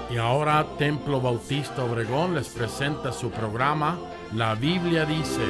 Y ahora Templo Bautista Obregón les presenta su programa La Biblia dice.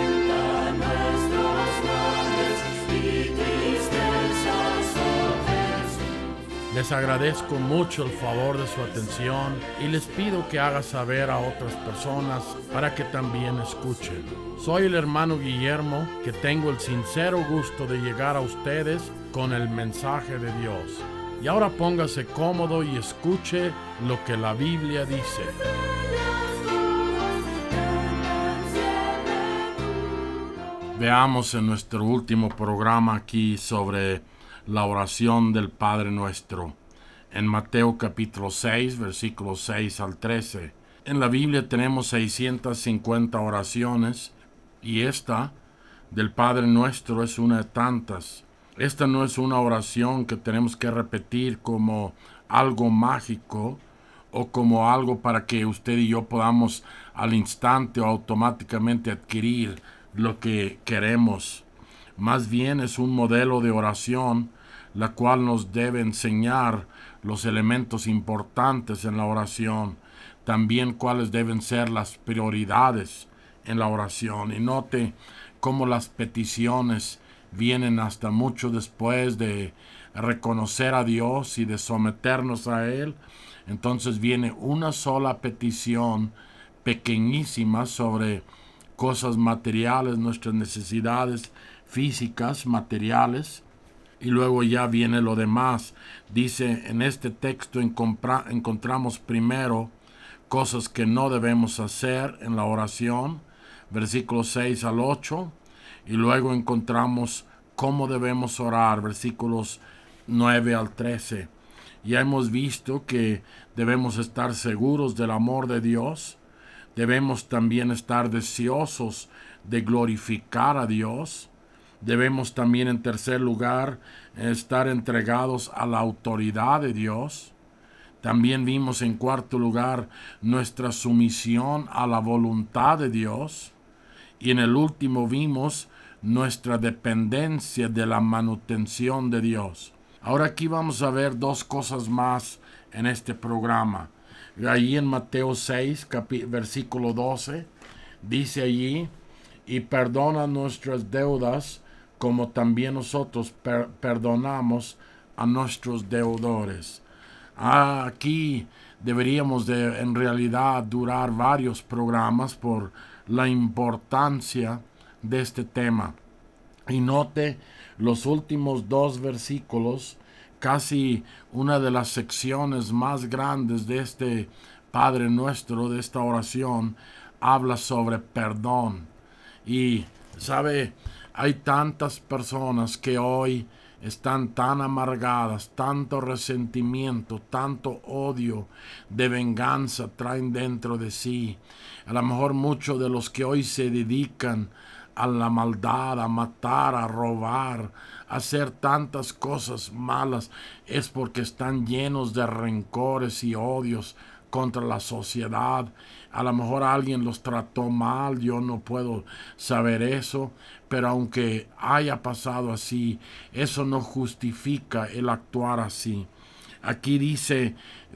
Les agradezco mucho el favor de su atención y les pido que haga saber a otras personas para que también escuchen. Soy el hermano Guillermo, que tengo el sincero gusto de llegar a ustedes con el mensaje de Dios. Y ahora póngase cómodo y escuche lo que la Biblia dice. Veamos en nuestro último programa aquí sobre la oración del Padre Nuestro. En Mateo capítulo 6, versículos 6 al 13. En la Biblia tenemos 650 oraciones y esta del Padre Nuestro es una de tantas. Esta no es una oración que tenemos que repetir como algo mágico o como algo para que usted y yo podamos al instante o automáticamente adquirir lo que queremos. Más bien es un modelo de oración la cual nos debe enseñar los elementos importantes en la oración, también cuáles deben ser las prioridades en la oración. Y note cómo las peticiones vienen hasta mucho después de reconocer a Dios y de someternos a Él. Entonces viene una sola petición pequeñísima sobre cosas materiales, nuestras necesidades físicas, materiales, y luego ya viene lo demás. Dice, en este texto encontramos primero cosas que no debemos hacer en la oración, versículos 6 al 8, y luego encontramos cómo debemos orar, versículos 9 al 13. Ya hemos visto que debemos estar seguros del amor de Dios, debemos también estar deseosos de glorificar a Dios. Debemos también, en tercer lugar, estar entregados a la autoridad de Dios. También vimos, en cuarto lugar, nuestra sumisión a la voluntad de Dios. Y en el último vimos nuestra dependencia de la manutención de Dios. Ahora aquí vamos a ver dos cosas más en este programa. Allí en Mateo 6, versículo 12, dice allí, y perdona nuestras deudas como también nosotros perdonamos a nuestros deudores. Aquí deberíamos de en realidad durar varios programas por la importancia de este tema. Y note los últimos dos versículos, casi una de las secciones más grandes de este Padre Nuestro, de esta oración, habla sobre perdón. Y, ¿sabe? Hay tantas personas que hoy están tan amargadas, tanto resentimiento, tanto odio de venganza traen dentro de sí. A lo mejor muchos de los que hoy se dedican a la maldad, a matar, a robar, a hacer tantas cosas malas, es porque están llenos de rencores y odios contra la sociedad. A lo mejor alguien los trató mal, yo no puedo saber eso, pero aunque haya pasado así, eso no justifica el actuar así. Aquí dice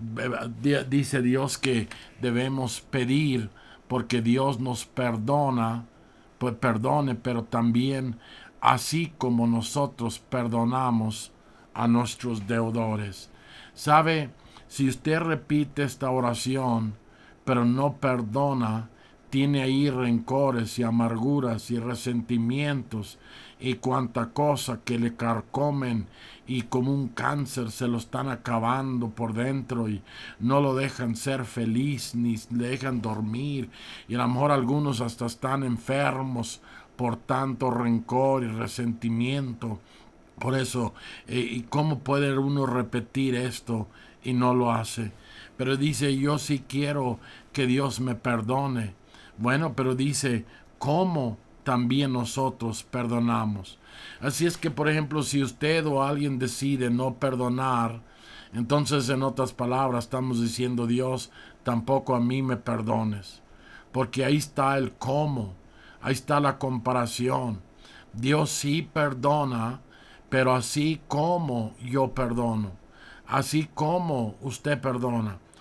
Dios que debemos pedir porque Dios nos perdona, pues perdone, pero también así como nosotros perdonamos a nuestros deudores. ¿Sabe? Si usted repite esta oración, pero no perdona, tiene ahí rencores y amarguras y resentimientos y cuanta cosa que le carcomen y como un cáncer se lo están acabando por dentro y no lo dejan ser feliz ni le dejan dormir, y a lo mejor algunos hasta están enfermos por tanto rencor y resentimiento. Por eso, ¿y cómo puede uno repetir esto y no lo hace? Pero dice, yo sí quiero que Dios me perdone. Bueno, pero dice, ¿cómo también nosotros perdonamos? Así es que, por ejemplo, si usted o alguien decide no perdonar, entonces, en otras palabras, estamos diciendo, Dios, tampoco a mí me perdones. Porque ahí está el cómo, ahí está la comparación. Dios sí perdona, pero así como yo perdono, así como usted perdona.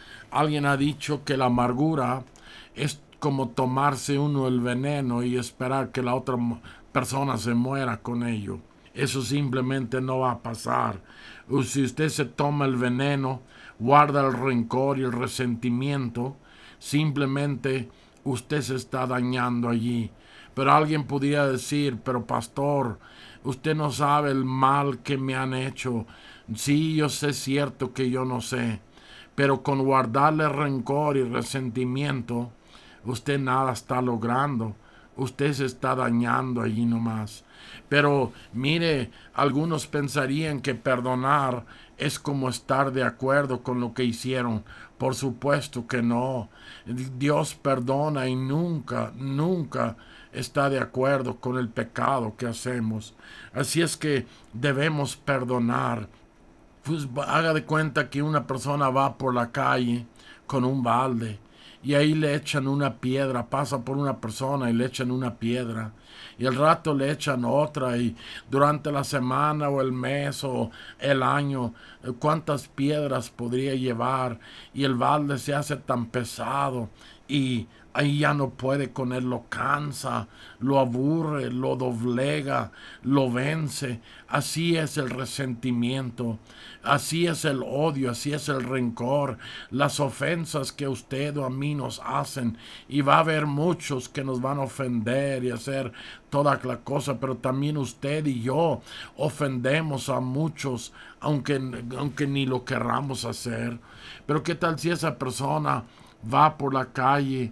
Alguien ha dicho que la amargura es como tomarse uno el veneno y esperar que la otra persona se muera con ello. Eso simplemente no va a pasar. O si usted se toma el veneno, guarda el rencor y el resentimiento, simplemente usted se está dañando allí. Pero alguien podría decir, pero pastor, usted no sabe el mal que me han hecho. Sí, yo sé, cierto que yo no sé, pero con guardarle rencor y resentimiento, usted nada está logrando. Usted se está dañando allí nomás. Pero mire, algunos pensarían que perdonar es como estar de acuerdo con lo que hicieron. Por supuesto que no. Dios perdona y nunca, nunca está de acuerdo con el pecado que hacemos. Así es que debemos perdonar. Pues haga de cuenta que una persona va por la calle con un balde y ahí le echan una piedra, pasa por una persona y le echan una piedra y al rato le echan otra y durante la semana o el mes o el año, cuántas piedras podría llevar y el balde se hace tan pesado y ahí ya no puede con él, lo cansa, lo aburre, lo doblega, lo vence. Así es el resentimiento, así es el odio, así es el rencor, las ofensas que usted o a mí nos hacen. Y va a haber muchos que nos van a ofender y hacer toda la cosa, pero también usted y yo ofendemos a muchos, aunque ni lo querramos hacer. Pero ¿qué tal si esa persona va por la calle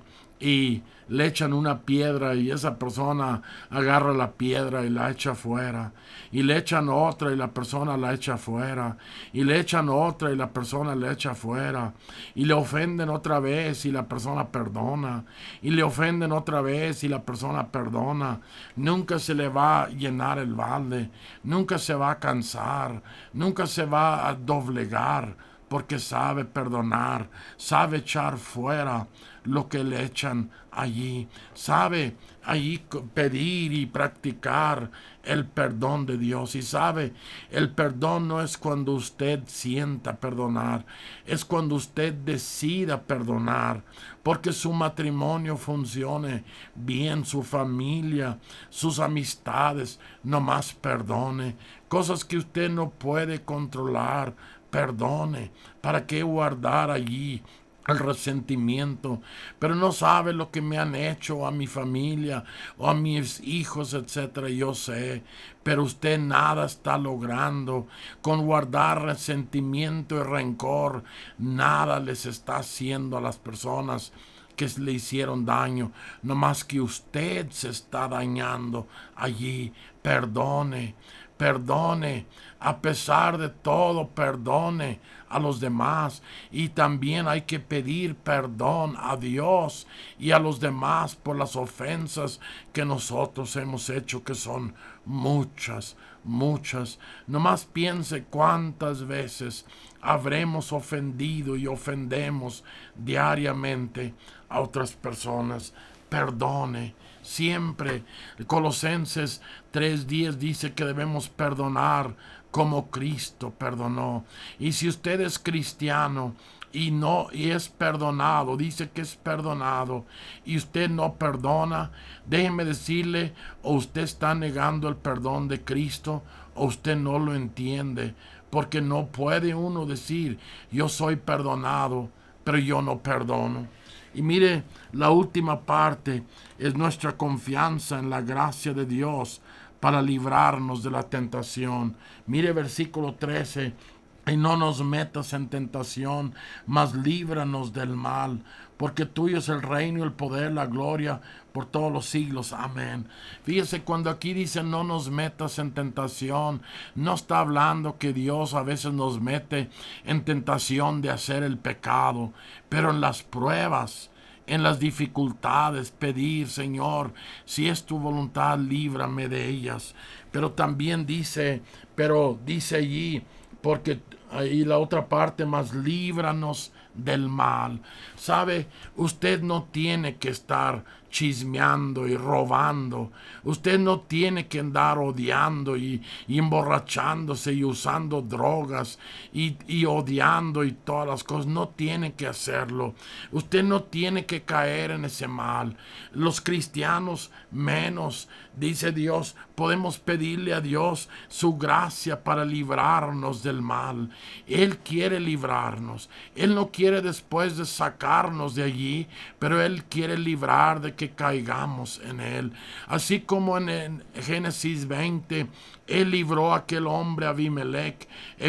y le echan una piedra y esa persona agarra la piedra y la echa afuera, y le echan otra y la persona la echa afuera, y le echan otra y la persona la echa afuera, y le ofenden otra vez y la persona perdona, y le ofenden otra vez y la persona perdona? Nunca se le va a llenar el balde, nunca se va a cansar, nunca se va a doblegar, porque sabe perdonar, sabe echar fuera lo que le echan allí, sabe allí pedir y practicar el perdón de Dios. Y sabe, el perdón no es cuando usted sienta perdonar, es cuando usted decida perdonar, porque su matrimonio funcione bien, su familia, sus amistades, nomás perdone. Cosas que usted no puede controlar, perdone. ¿Para qué guardar allí el resentimiento? Pero no sabe lo que me han hecho a mi familia o a mis hijos, etcétera. Yo sé, pero usted nada está logrando con guardar resentimiento y rencor. Nada les está haciendo a las personas que le hicieron daño, no más que usted se está dañando allí. Perdone, perdone, a pesar de todo, perdone a los demás. Y también hay que pedir perdón a Dios y a los demás por las ofensas que nosotros hemos hecho, que son muchas, muchas. Nomás piense cuántas veces habremos ofendido y ofendemos diariamente a otras personas. Perdone siempre. Colosenses 3:10 dice que debemos perdonar como Cristo perdonó. Y si usted es cristiano y es perdonado, dice que es perdonado, y usted no perdona, déjeme decirle, o usted está negando el perdón de Cristo, o usted no lo entiende, porque no puede uno decir, yo soy perdonado, pero yo no perdono. Y mire, la última parte es nuestra confianza en la gracia de Dios para librarnos de la tentación. Mire versículo 13. Y no nos metas en tentación, mas líbranos del mal, porque tuyo es el reino, el poder, la gloria, por todos los siglos. Amén. Fíjese, cuando aquí dice no nos metas en tentación, no está hablando que Dios a veces nos mete en tentación de hacer el pecado, pero en las pruebas, en las dificultades, pedir, Señor, si es tu voluntad, líbrame de ellas. Pero también dice allí, porque ahí la otra parte, más líbranos del mal. Sabe, usted no tiene que estar chismeando y robando. Usted no tiene que andar odiando y emborrachándose y usando drogas y odiando y todas las cosas. No tiene que hacerlo. Usted no tiene que caer en ese mal. Los cristianos menos, dice Dios. Podemos pedirle a Dios su gracia para librarnos del mal. Él quiere librarnos. Él no quiere después de sacarnos de allí, pero Él quiere librar de que caigamos en Él. Así como en Génesis 20, Él libró a aquel hombre Abimelech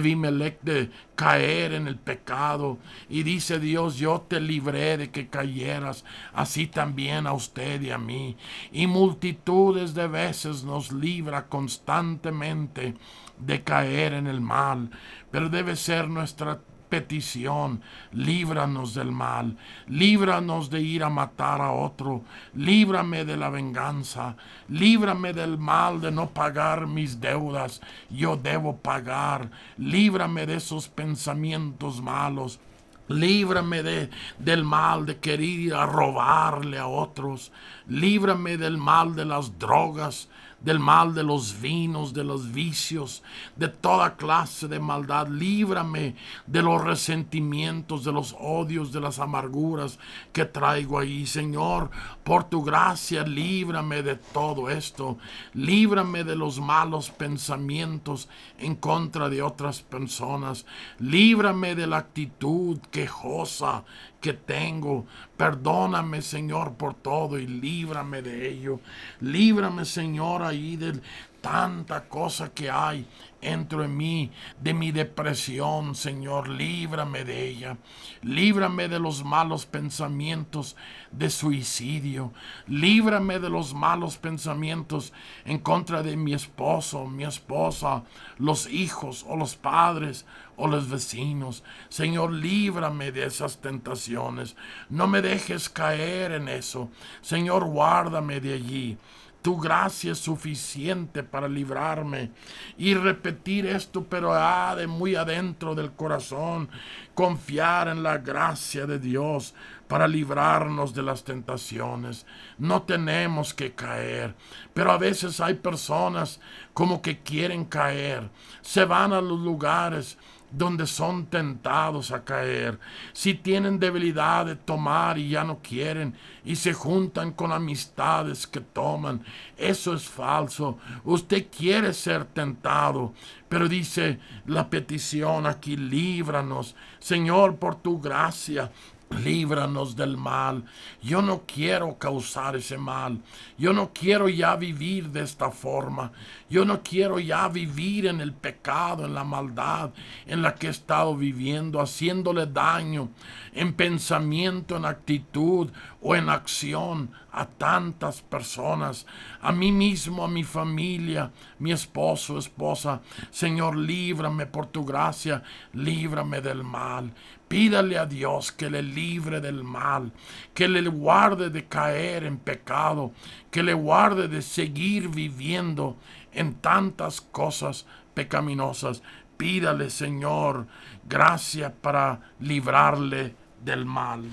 de caer en el pecado. Y dice Dios, yo te libré de que cayeras, así también a usted y a mí. Y multitudes de veces nos libra constantemente de caer en el mal, pero debe ser nuestra petición: líbranos del mal, líbranos de ir a matar a otro, líbrame de la venganza, líbrame del mal de no pagar mis deudas, yo debo pagar, líbrame de esos pensamientos malos. Líbrame del mal de querer ir a robarle a otros. Líbrame del mal de las drogas, del mal de los vinos, de los vicios, de toda clase de maldad. Líbrame de los resentimientos, de los odios, de las amarguras que traigo ahí. Señor, por tu gracia, líbrame de todo esto. Líbrame de los malos pensamientos en contra de otras personas. Líbrame de la actitud quejosa que tengo. Perdóname, Señor, por todo y líbrame de ello. Líbrame, Señor, ahí de tanta cosa que hay dentro de mí, de mi depresión. Señor, líbrame de ella. Líbrame de los malos pensamientos de suicidio. Líbrame de los malos pensamientos en contra de mi esposo, mi esposa, los hijos o los padres o los vecinos. Señor, líbrame de esas tentaciones. No me dejes caer en eso. Señor, guárdame de allí. Tu gracia es suficiente para librarme. Y repetir esto, pero de muy adentro del corazón. Confiar en la gracia de Dios para librarnos de las tentaciones. No tenemos que caer, pero a veces hay personas como que quieren caer. Se van a los lugares donde son tentados a caer. Si tienen debilidad de tomar y ya no quieren, y se juntan con amistades que toman, eso es falso. Usted quiere ser tentado, pero dice la petición aquí: líbranos, Señor, por tu gracia. Líbranos del mal. Yo no quiero causar ese mal. Yo no quiero ya vivir de esta forma. Yo no quiero ya vivir en el pecado, en la maldad en la que he estado viviendo, haciéndole daño en pensamiento, en actitud o en acción a tantas personas, a mí mismo, a mi familia, mi esposo, esposa. Señor, líbrame por tu gracia, líbrame del mal. Pídale a Dios que le libre del mal, que le guarde de caer en pecado, que le guarde de seguir viviendo en tantas cosas pecaminosas. Pídale, Señor, gracia para librarle del mal.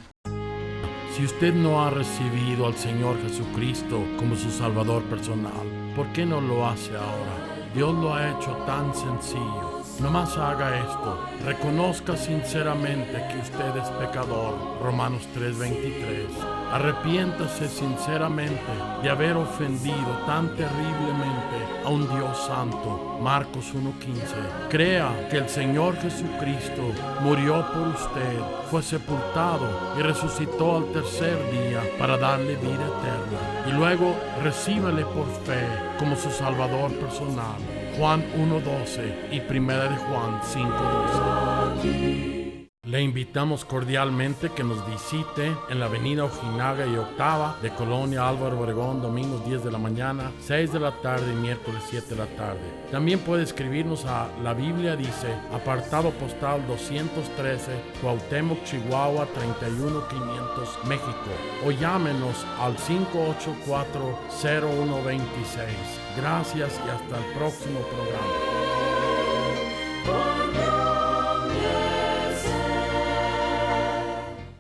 Si usted no ha recibido al Señor Jesucristo como su Salvador personal, ¿por qué no lo hace ahora? Dios lo ha hecho tan sencillo. Nomás haga esto. Reconozca sinceramente que usted es pecador. Romanos 3:23. Arrepiéntase sinceramente de haber ofendido tan terriblemente a un Dios santo. Marcos 1:15. Crea que el Señor Jesucristo murió por usted, fue sepultado y resucitó al tercer día para darle vida eterna. Y luego recíbale por fe como su Salvador personal. Juan 1:12 y 1 de Juan 5:12. Le invitamos cordialmente que nos visite en la avenida Ojinaga y Octava de Colonia Álvaro Obregón, domingos 10 de la mañana, 6 de la tarde y miércoles 7 de la tarde. También puede escribirnos a La Biblia Dice, apartado postal 213, Cuauhtémoc, Chihuahua 31500, México, o llámenos al 584-0126. Gracias y hasta el próximo programa.